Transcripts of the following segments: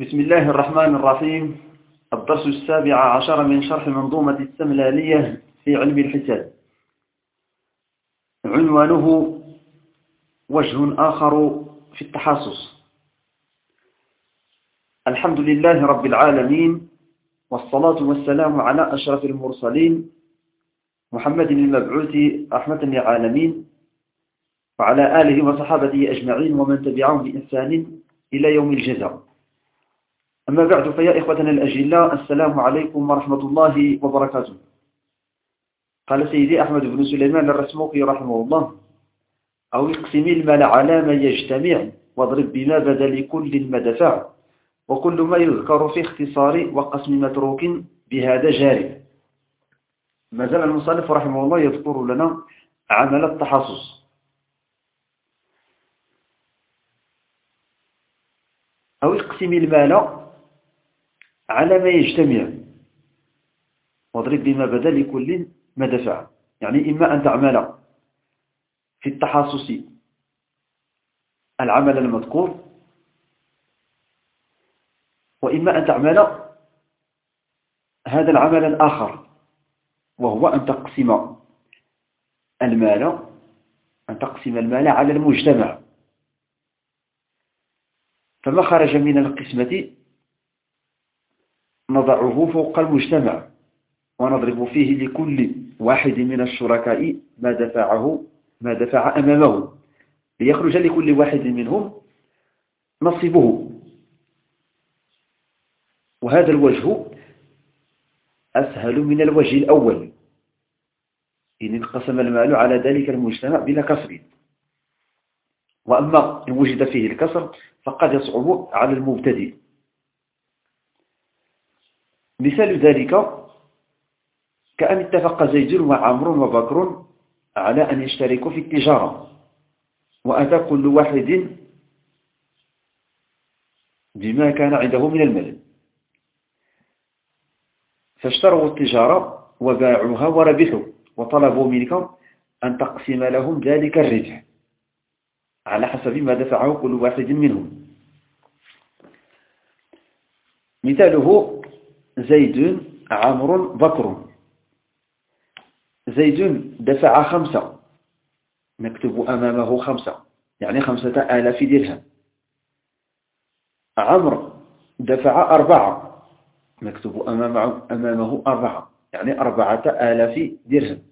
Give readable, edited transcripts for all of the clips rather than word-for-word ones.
بسم الله الرحمن الرحيم. الدرس 17 من شرح منظومة السملالية في علم الحساب. عنوانه وجه آخر في التحاصص. الحمد لله رب العالمين، والصلاة والسلام على أشرف المرسلين محمد المبعوث رحمة للعالمين، وعلى آله وصحابته أجمعين ومن تبعهم بإحسان إلى يوم الجزاء. أما بعد، فيا إخوتنا الأجلاء، السلام عليكم ورحمة الله وبركاته. قال سيدي أحمد بن سليمان الرسموقي رحمه الله: أو اقسم المال على ما يجتمع، واضرب بما بدا لكل مدفع، وكل ما يذكر في اختصار وقسم متروك بهذا جاري. ما زال المصنف رحمه الله يذكر لنا عمل التحصص. أو اقسم المال على ما يجتمع، واضرب بما بدا لكل مدفع. يعني إما أن تعمل في التحصص العمل المذكور، وإما أن تعمل هذا العمل الآخر، وهو أن تقسم المال على المجتمع. فما خرج من القسمة نضعه فوق المجتمع، ونضرب فيه لكل واحد من الشركاء ما دفع أمامه، ليخرج لكل واحد منهم نصيبه. وهذا الوجه أسهل من الوجه الأول، إن انقسم المال على ذلك المجتمع بلا كسر. وأما إن وجد فيه الكسر فقد يصعب على المبتدئ. مثال ذلك كأن اتفق زيد وعمر وبكر على أن يشتركوا في التجارة، وأتى كل واحد بما كان عنده من المال، فاشتروا التجارة وباعوها وربحوا، وطلبوا منك أن تقسم لهم ذلك الربح على حسب ما دفعه كل واحد منهم. مثاله زيد عمر بكر. زيد دفع 5، نكتب أمامه 5، يعني 5,000 درهم. عمر دفع 4، نكتب أمامه 4، يعني 4,000 درهم.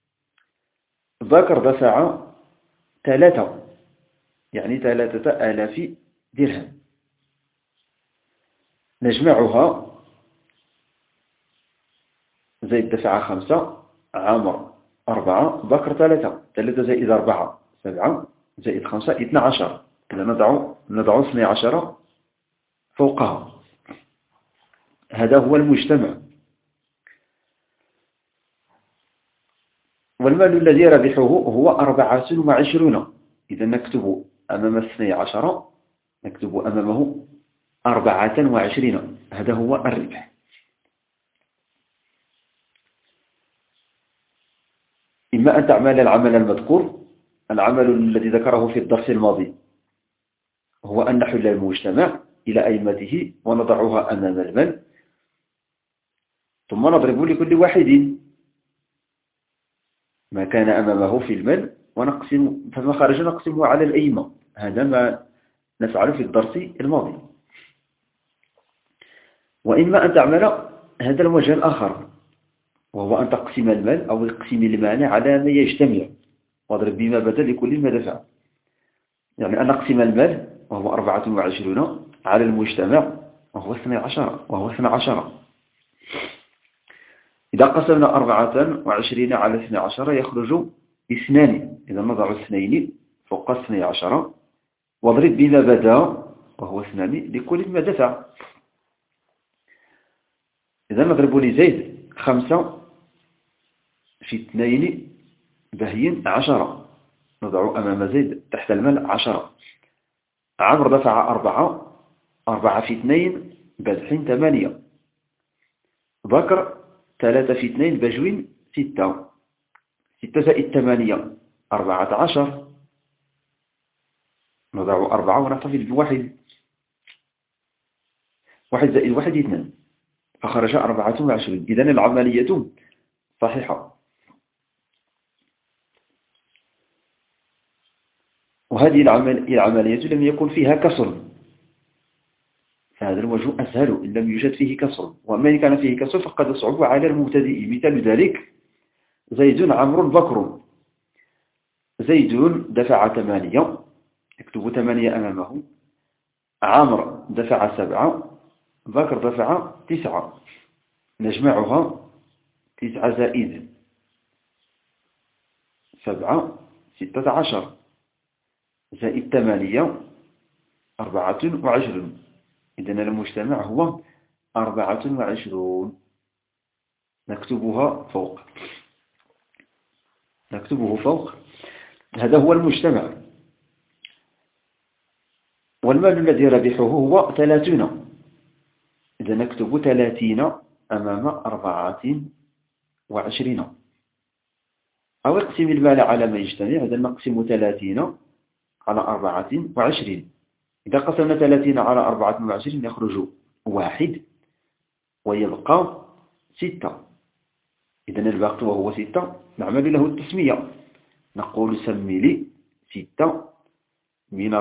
بكر دفع 3، يعني 3,000 درهم. نجمعها: زيد دفع 5، عمر 4، بكر 3. 3 زائد 4 7، زائد 5 12. إذا نضع 12 فوقها. هذا هو المجتمع. والمال الذي ربحه هو 24. إذا نكتب أمام 12، نكتب أمامه 24. هذا هو الربح. إما أن تعمل العمل المذكور، العمل الذي ذكره في الدرس الماضي هو أن نحل المجتمع إلى أئمته ونضعها أمام المال، ثم نضرب لكل واحد ما كان أمامه في المال، ونقسم، فما خرج نقسمه على الأئمة. هذا ما نفعل في الدرس الماضي. وإما أن تعمل هذا الوجه الآخر، وهو أن تقسم المال أو اقسم المال على ما يجتمع، واضرب بما بدا لكل مدفع. يعني أن نقسم المال وهو 24 على المجتمع وهو 12. إذا قسمنا 24 على 12 يخرج 2. إذا نضع 2 فوق 12، واضرب بما بدا وهو 2 لكل مدفع. إذا نضرب لزيد 5 في 2 بهين 10، نضع أمام زيد تحت المال 10. عمر دفع 4 في 2 بزحين 8. بكر 3 في 2 بجوين 6. 6 زائد 8 14. نضع 4 ونحتفظ بواحد. 1 زائد 1 2، فخرج 24. إذن العملية صحيحة. وهذه العملية لم يكن فيها كسر، فهذا الوجه أسهل إن لم يوجد فيه كسر. وأما إن كان فيه كسر فقد يصعب على المبتدئ. مثال ذلك: زيد عمرو بكر. زيد دفع 8، اكتب 8 أمامه. عمرو دفع 7، بكر دفع 9. نجمعها: 9 زائد 7 16 زائد 8 24. إذن المجتمع هو 24. نكتبه فوق. هذا هو المجتمع. والمال الذي ربحه هو 30. إذا نكتب 30 أمام 24. أو اقسم المال على ما يجتمع. إذا نقسم 30 على 24. إذا قسمنا 30 على 24 يخرج 1 ويبقى 6. إذن الباقي وهو 6 نعمل له التسمية. نقول سمي لي 6 من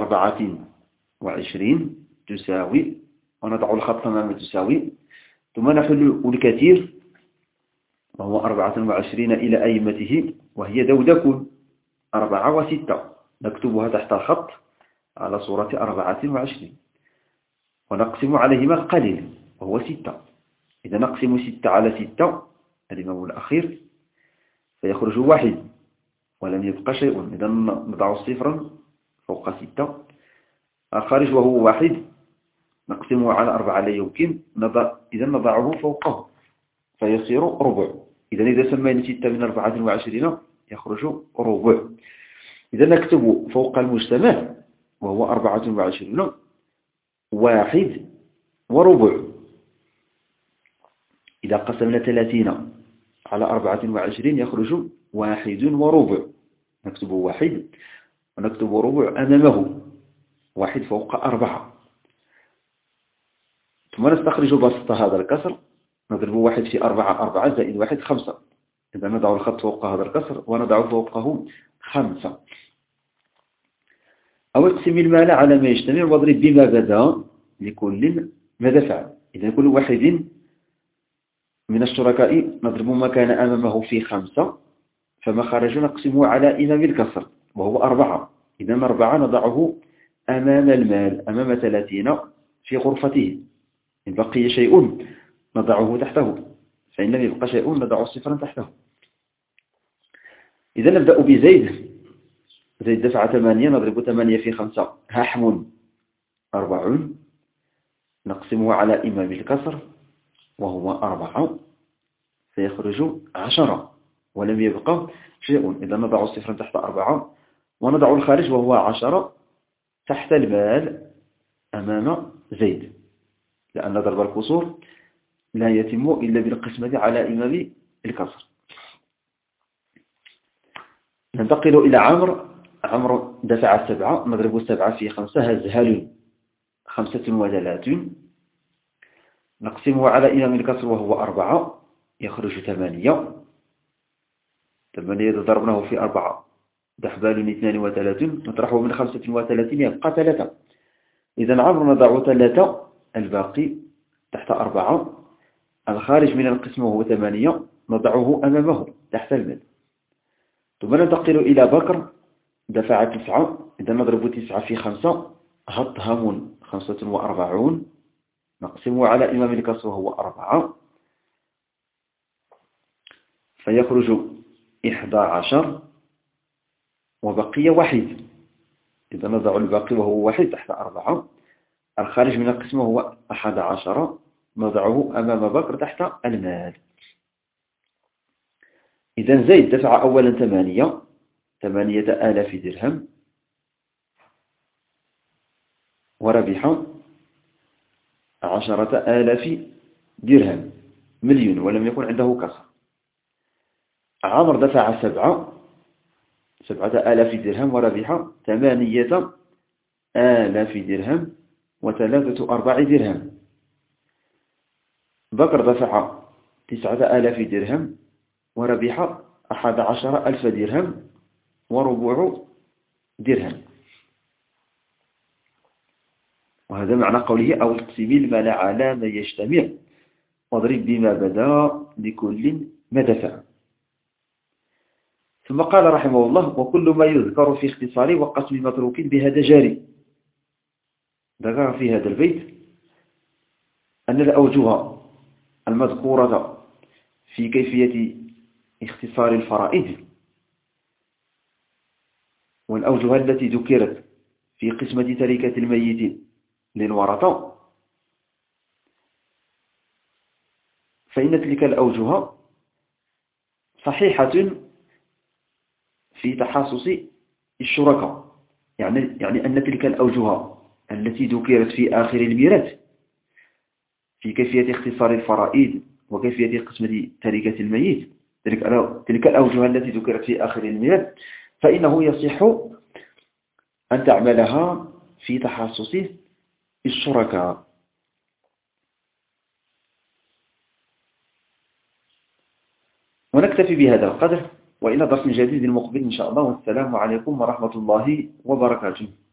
24 تساوي، ونضع الخط أمام تساوي، ثم نحل الكثير وهو 24 إلى أئمته وهي دودك 4 و6. نكتبها تحت الخط على صورة 24 ونقسم عليهما القليل وهو 6. إذا نقسم 6 على 6 الإمام الأخير فيخرج 1 ولم يبقى شيء. إذا نضع صفرا فوق 6 الخارج وهو 1. نقسمه على 4 لا يمكن، إذا نضعه فوقه فيصير ربع. إذا سمينا 6 من 24 يخرج ربع. إذا نكتب فوق المجتمع وهو 24 1 وربع. إذا قسمنا 30 على 24 يخرج 1 وربع. نكتب 1 ونكتب ربع أمامه، 1 فوق 4. ثم نستخرج بسط هذا الكسر. نضرب 1 في 4 زائد 1 5. إذا نضع الخط فوق هذا الكسر ونضع فوقه 5. أو اقسم المال على ما يجتمع واضرب بما بدا لكل ما دفع. إذا كل واحد من الشركاء نضرب ما كان أمامه في 5، فما خرج نقسمه على إمام الكسر وهو 4. إذا 4 نضعه أمام المال أمام 30 في غرفته. إن بقي شيء نضعه تحته، فإن لم يبقى شيء نضع صفرا تحته. إذا نبدأ بزيد. زيد دفع 8، نضرب 8 في 5 هحم 40. نقسمه على إمام الكسر وهو 4 فيخرج 10 ولم يبقى شيء. إذا نضع صفرا تحت 4 ونضع الخارج وهو 10 تحت المال أمام زيد، لأن ضرب الكسور لا يتم إلا بالقسمة على إمام الكسر. ننتقل إلى عمرو دفع 7، نضرب 7 في 5 هزهل 35. نقسمه على إمام الكسر وهو 4 يخرج 8. إذا ضربناه في 4 دحبال 32 نطرحه من 35 يبقى 3. إذا عمرو نضع 3 الباقي تحت 4. الخارج من القسم وهو 8 نضعه أمامه تحت المال. ثم ننتقل إلى بكر دفع 9. إذا نضرب 9 في 5 هطهم 45. نقسمه على إمام الكسر وهو 4 فيخرج 11 وبقي 1. إذا نضع الباقي وهو 1 تحت 4. الخارج من القسم وهو 11 نضعه أمام بكر تحت المال. إذا زيد دفع أولا 8,000 درهم وربح 10,000 درهم، مليون، ولم يكن عنده كسر. عمرو دفع 7,000 درهم وربح 8,000 درهم و3 أرباع درهم. بكر دفع 9,000 درهم وربح 11,000 درهم وربع درهم. وهذا معنى قوله أو اقسم المال على ما يجتمع واضرب بما بدا لكل ما دفع. ثم قال رحمه الله وكل ما يذكر في اختصار وقسم متروك بهذا جاري. ذكر في هذا البيت أن الأوجه المذكورة في كيفية اختصار الفرائض والأوجه التي ذكرت في قسمة تركة الميت للورثة فإن تلك الأوجه صحيحة في تحاصص الشركاء، يعني أن تلك الأوجه التي ذكرت في آخر الميراث في كيفية اختصار الفرائض وكيفية قسمة تركة الميت، تلك الأوجه التي ذكرت في آخر الميراث فإنه يصح أن تعملها في تحاصص الشركاء. ونكتفي بهذا القدر وإلى درس جديد مقبل إن شاء الله، والسلام عليكم ورحمة الله وبركاته.